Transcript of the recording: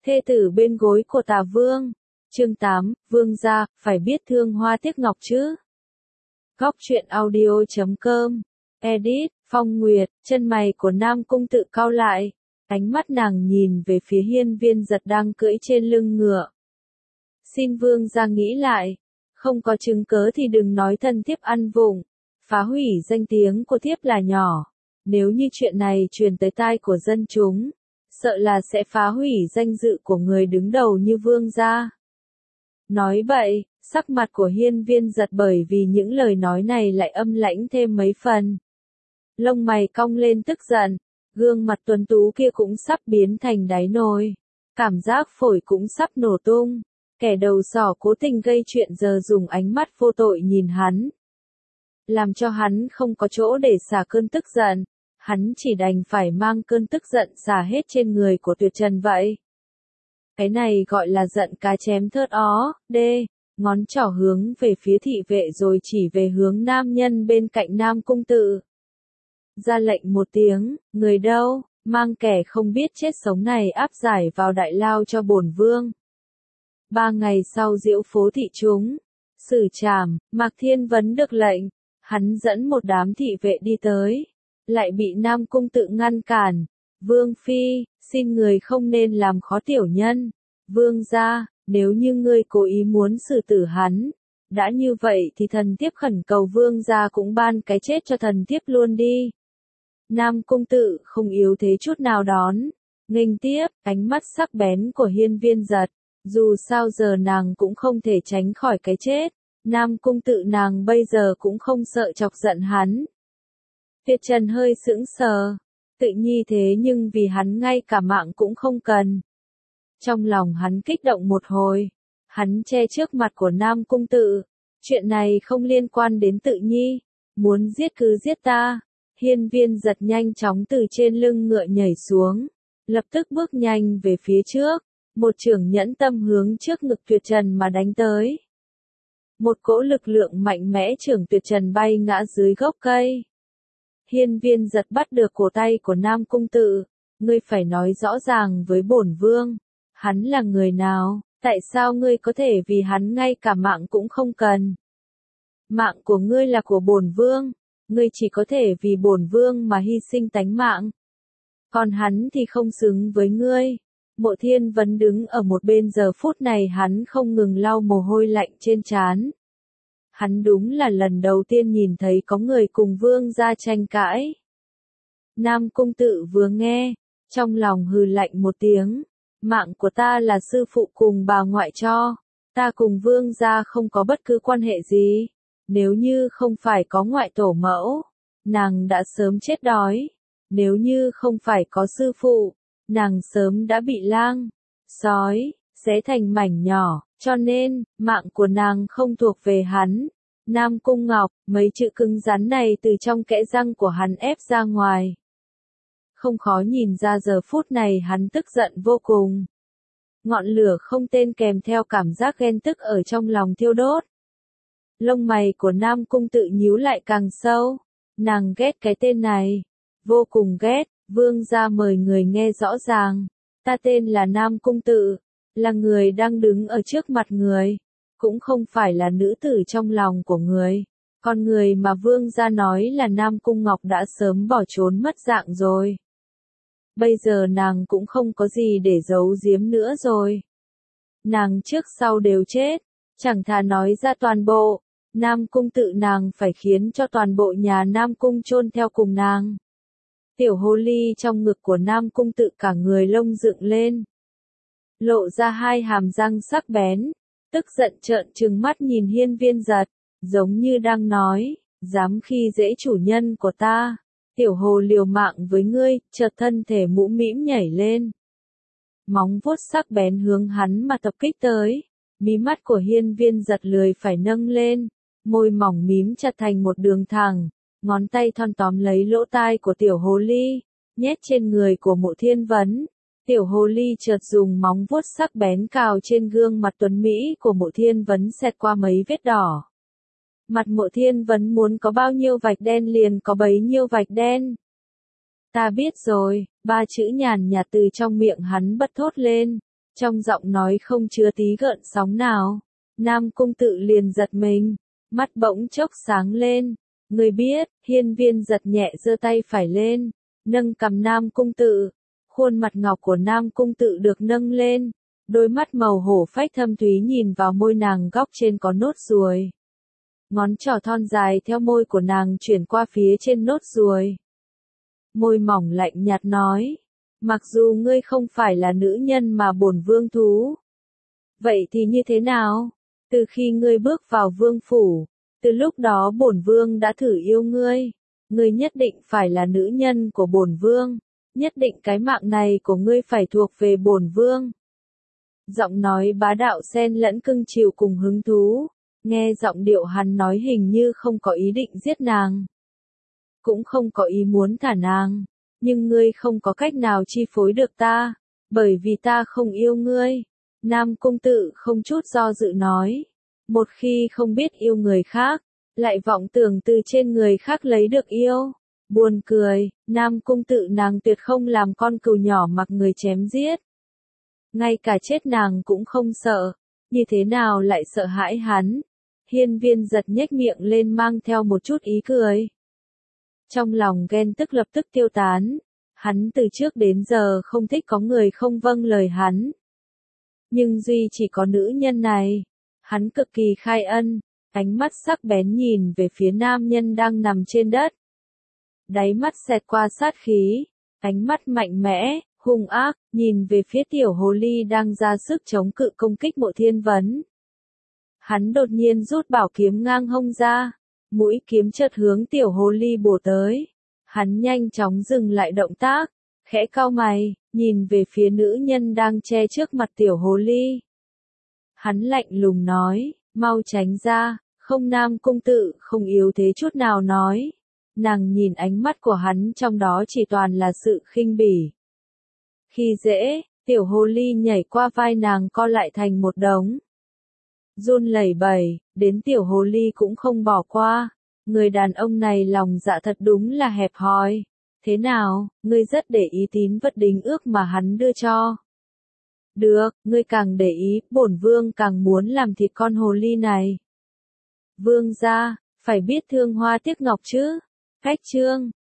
Thê tử bên gối của Tả Vương. Chương 8, Vương gia, phải biết thương hoa tiếc ngọc chứ. Góc truyện audio.com. Edit, Phong Nguyệt, chân mày của Nam Cung Tự cau lại. Ánh mắt nàng nhìn về phía Hiên Viên Giật đang cưỡi trên lưng ngựa. Xin Vương gia nghĩ lại. Không có chứng cớ thì đừng nói thân thiếp ăn vụng. Phá hủy danh tiếng của thiếp là nhỏ. Nếu như chuyện này truyền tới tai của dân chúng, sợ là sẽ phá hủy danh dự của người đứng đầu như Vương gia. Nói vậy, sắc mặt của Hiên Viên Giật bởi vì những lời nói này lại âm lãnh thêm mấy phần. Lông mày cong lên tức giận, gương mặt tuấn tú kia cũng sắp biến thành đáy nồi. Cảm giác phổi cũng sắp nổ tung. Kẻ đầu sỏ cố tình gây chuyện giờ dùng ánh mắt vô tội nhìn hắn. Làm cho hắn không có chỗ để xả cơn tức giận. Hắn chỉ đành phải mang cơn tức giận xả hết trên người của Tuyệt Trần vậy. Cái này gọi là giận cá chém thớt ó, đê, ngón trỏ hướng về phía thị vệ rồi chỉ về hướng nam nhân bên cạnh Nam Cung Tự. Ra lệnh một tiếng, người đâu, mang kẻ không biết chết sống này áp giải vào đại lao cho bổn vương. 3 ngày sau diễu phố thị chúng, xử trảm, Mạc Thiên Vấn được lệnh, hắn dẫn một đám thị vệ đi tới. Lại bị Nam Cung Tự ngăn cản. Vương phi, xin người không nên làm khó tiểu nhân. Vương gia, nếu như ngươi cố ý muốn xử tử hắn, đã như vậy thì thần thiếp khẩn cầu vương gia cũng ban cái chết cho thần thiếp luôn đi. Nam Cung Tự không yếu thế chút nào đón, nghênh tiếp, ánh mắt sắc bén của Hiên Viên Giật. Dù sao giờ nàng cũng không thể tránh khỏi cái chết. Nam Cung Tự nàng bây giờ cũng không sợ chọc giận hắn. Tuyệt Trần hơi sững sờ, Tự nhi thế nhưng vì hắn ngay cả mạng cũng không cần. Trong lòng hắn kích động một hồi, hắn che trước mặt của Nam Cung Tự, chuyện này không liên quan đến Tự nhi, muốn giết cứ giết ta. Hiên Viên Giật nhanh chóng từ trên lưng ngựa nhảy xuống, lập tức bước nhanh về phía trước, một chưởng nhẫn tâm hướng trước ngực Tuyệt Trần mà đánh tới. Một cỗ lực lượng mạnh mẽ chưởng Tuyệt Trần bay ngã dưới gốc cây. Hiên Viên Giật bắt được cổ tay của Nam Cung Tự, ngươi phải nói rõ ràng với bổn vương, hắn là người nào, tại sao ngươi có thể vì hắn ngay cả mạng cũng không cần. Mạng của ngươi là của bổn vương, ngươi chỉ có thể vì bổn vương mà hy sinh tánh mạng. Còn hắn thì không xứng với ngươi. Mộ Thiên Vấn đứng ở một bên giờ phút này hắn không ngừng lau mồ hôi lạnh trên trán. Hắn đúng là lần đầu tiên nhìn thấy có người cùng vương gia tranh cãi. Nam Cung Tự vừa nghe, trong lòng hừ lạnh một tiếng. Mạng của ta là sư phụ cùng bà ngoại cho. Ta cùng vương gia không có bất cứ quan hệ gì. Nếu như không phải có ngoại tổ mẫu, nàng đã sớm chết đói. Nếu như không phải có sư phụ, nàng sớm đã bị lang, sói, xé thành mảnh nhỏ. Cho nên, mạng của nàng không thuộc về hắn. Nam Cung Ngọc, mấy chữ cứng rắn này từ trong kẽ răng của hắn ép ra ngoài. Không khó nhìn ra giờ phút này hắn tức giận vô cùng. Ngọn lửa không tên kèm theo cảm giác ghen tức ở trong lòng thiêu đốt. Lông mày của Nam Cung Tự nhíu lại càng sâu. Nàng ghét cái tên này. Vô cùng ghét, vương gia mời người nghe rõ ràng. Ta tên là Nam Cung Tự. Là người đang đứng ở trước mặt người, cũng không phải là nữ tử trong lòng của người. Còn người mà vương gia nói là Nam Cung Ngọc đã sớm bỏ trốn mất dạng rồi. Bây giờ nàng cũng không có gì để giấu giếm nữa rồi. Nàng trước sau đều chết, chẳng thà nói ra toàn bộ. Nam Cung Tự nàng phải khiến cho toàn bộ nhà Nam Cung chôn theo cùng nàng. Tiểu hồ ly trong ngực của Nam Cung Tự cả người lông dựng lên, lộ ra hai hàm răng sắc bén, tức giận trợn trừng mắt nhìn Hiên Viên Giật, giống như đang nói, dám khi dễ chủ nhân của ta, tiểu hồ liều mạng với ngươi. Chợt thân thể mũm mĩm nhảy lên, móng vuốt sắc bén hướng hắn mà tập kích tới. Mí mắt của Hiên Viên Giật lười phải nâng lên, môi mỏng mím chặt thành một đường thẳng, ngón tay thon tóm lấy lỗ tai của tiểu hồ ly, nhét trên người của Mộ Thiên Vấn. Tiểu hồ ly chợt dùng móng vuốt sắc bén cào trên gương mặt tuấn mỹ của Mộ Thiên Vấn xẹt qua mấy vết đỏ. Mặt Mộ Thiên Vấn muốn có bao nhiêu vạch đen liền có bấy nhiêu vạch đen. Ta biết rồi, 3 chữ nhàn nhạt từ trong miệng hắn bật thốt lên. Trong giọng nói không chứa tí gợn sóng nào. Nam Cung Tự liền giật mình, mắt bỗng chốc sáng lên. Người biết, Hiên Viên giật nhẹ giơ tay phải lên, nâng cằm Nam Cung Tự. Khuôn mặt ngọc của Nam Cung Tự được nâng lên, đôi mắt màu hổ phách thâm thúy nhìn vào môi nàng, góc trên có nốt ruồi. Ngón trỏ thon dài theo môi của nàng chuyển qua phía trên nốt ruồi. Môi mỏng lạnh nhạt nói, mặc dù ngươi không phải là nữ nhân mà bổn vương thú. Vậy thì như thế nào? Từ khi ngươi bước vào vương phủ, từ lúc đó bổn vương đã thử yêu ngươi. Ngươi nhất định phải là nữ nhân của bổn vương. Nhất định cái mạng này của ngươi phải thuộc về bổn vương. Giọng nói bá đạo xen lẫn cưng chiều cùng hứng thú. Nghe giọng điệu hắn nói hình như không có ý định giết nàng. Cũng không có ý muốn thả nàng. Nhưng ngươi không có cách nào chi phối được ta. Bởi vì ta không yêu ngươi. Nam Cung Tự không chút do dự nói. Một khi không biết yêu người khác, lại vọng tưởng từ trên người khác lấy được yêu. Buồn cười, Nam Cung Tự nàng tuyệt không làm con cừu nhỏ mặc người chém giết. Ngay cả chết nàng cũng không sợ, như thế nào lại sợ hãi hắn? Hiên Viên giật nhếch miệng lên mang theo một chút ý cười. Trong lòng ghen tức lập tức tiêu tán, hắn từ trước đến giờ không thích có người không vâng lời hắn. Nhưng duy chỉ có nữ nhân này, hắn cực kỳ khai ân, ánh mắt sắc bén nhìn về phía nam nhân đang nằm trên đất. Đáy mắt xẹt qua sát khí, ánh mắt mạnh mẽ, hung ác, nhìn về phía tiểu hồ ly đang ra sức chống cự công kích Mộ Thiên Vấn. Hắn đột nhiên rút bảo kiếm ngang hông ra, mũi kiếm chợt hướng tiểu hồ ly bổ tới. Hắn nhanh chóng dừng lại động tác, khẽ cau mày, nhìn về phía nữ nhân đang che trước mặt tiểu hồ ly. Hắn lạnh lùng nói, mau tránh ra, không. Nam Cung Tự không yếu thế chút nào nói. Nàng nhìn ánh mắt của hắn trong đó chỉ toàn là sự khinh bỉ. Khi dễ, tiểu hồ ly nhảy qua vai nàng co lại thành một đống. Run lẩy bẩy, đến tiểu hồ ly cũng không bỏ qua. Người đàn ông này lòng dạ thật đúng là hẹp hòi. Thế nào, ngươi rất để ý tín vật đính ước mà hắn đưa cho. Được, ngươi càng để ý, bổn vương càng muốn làm thịt con hồ ly này. Vương gia, phải biết thương hoa tiếc ngọc chứ. Cách chương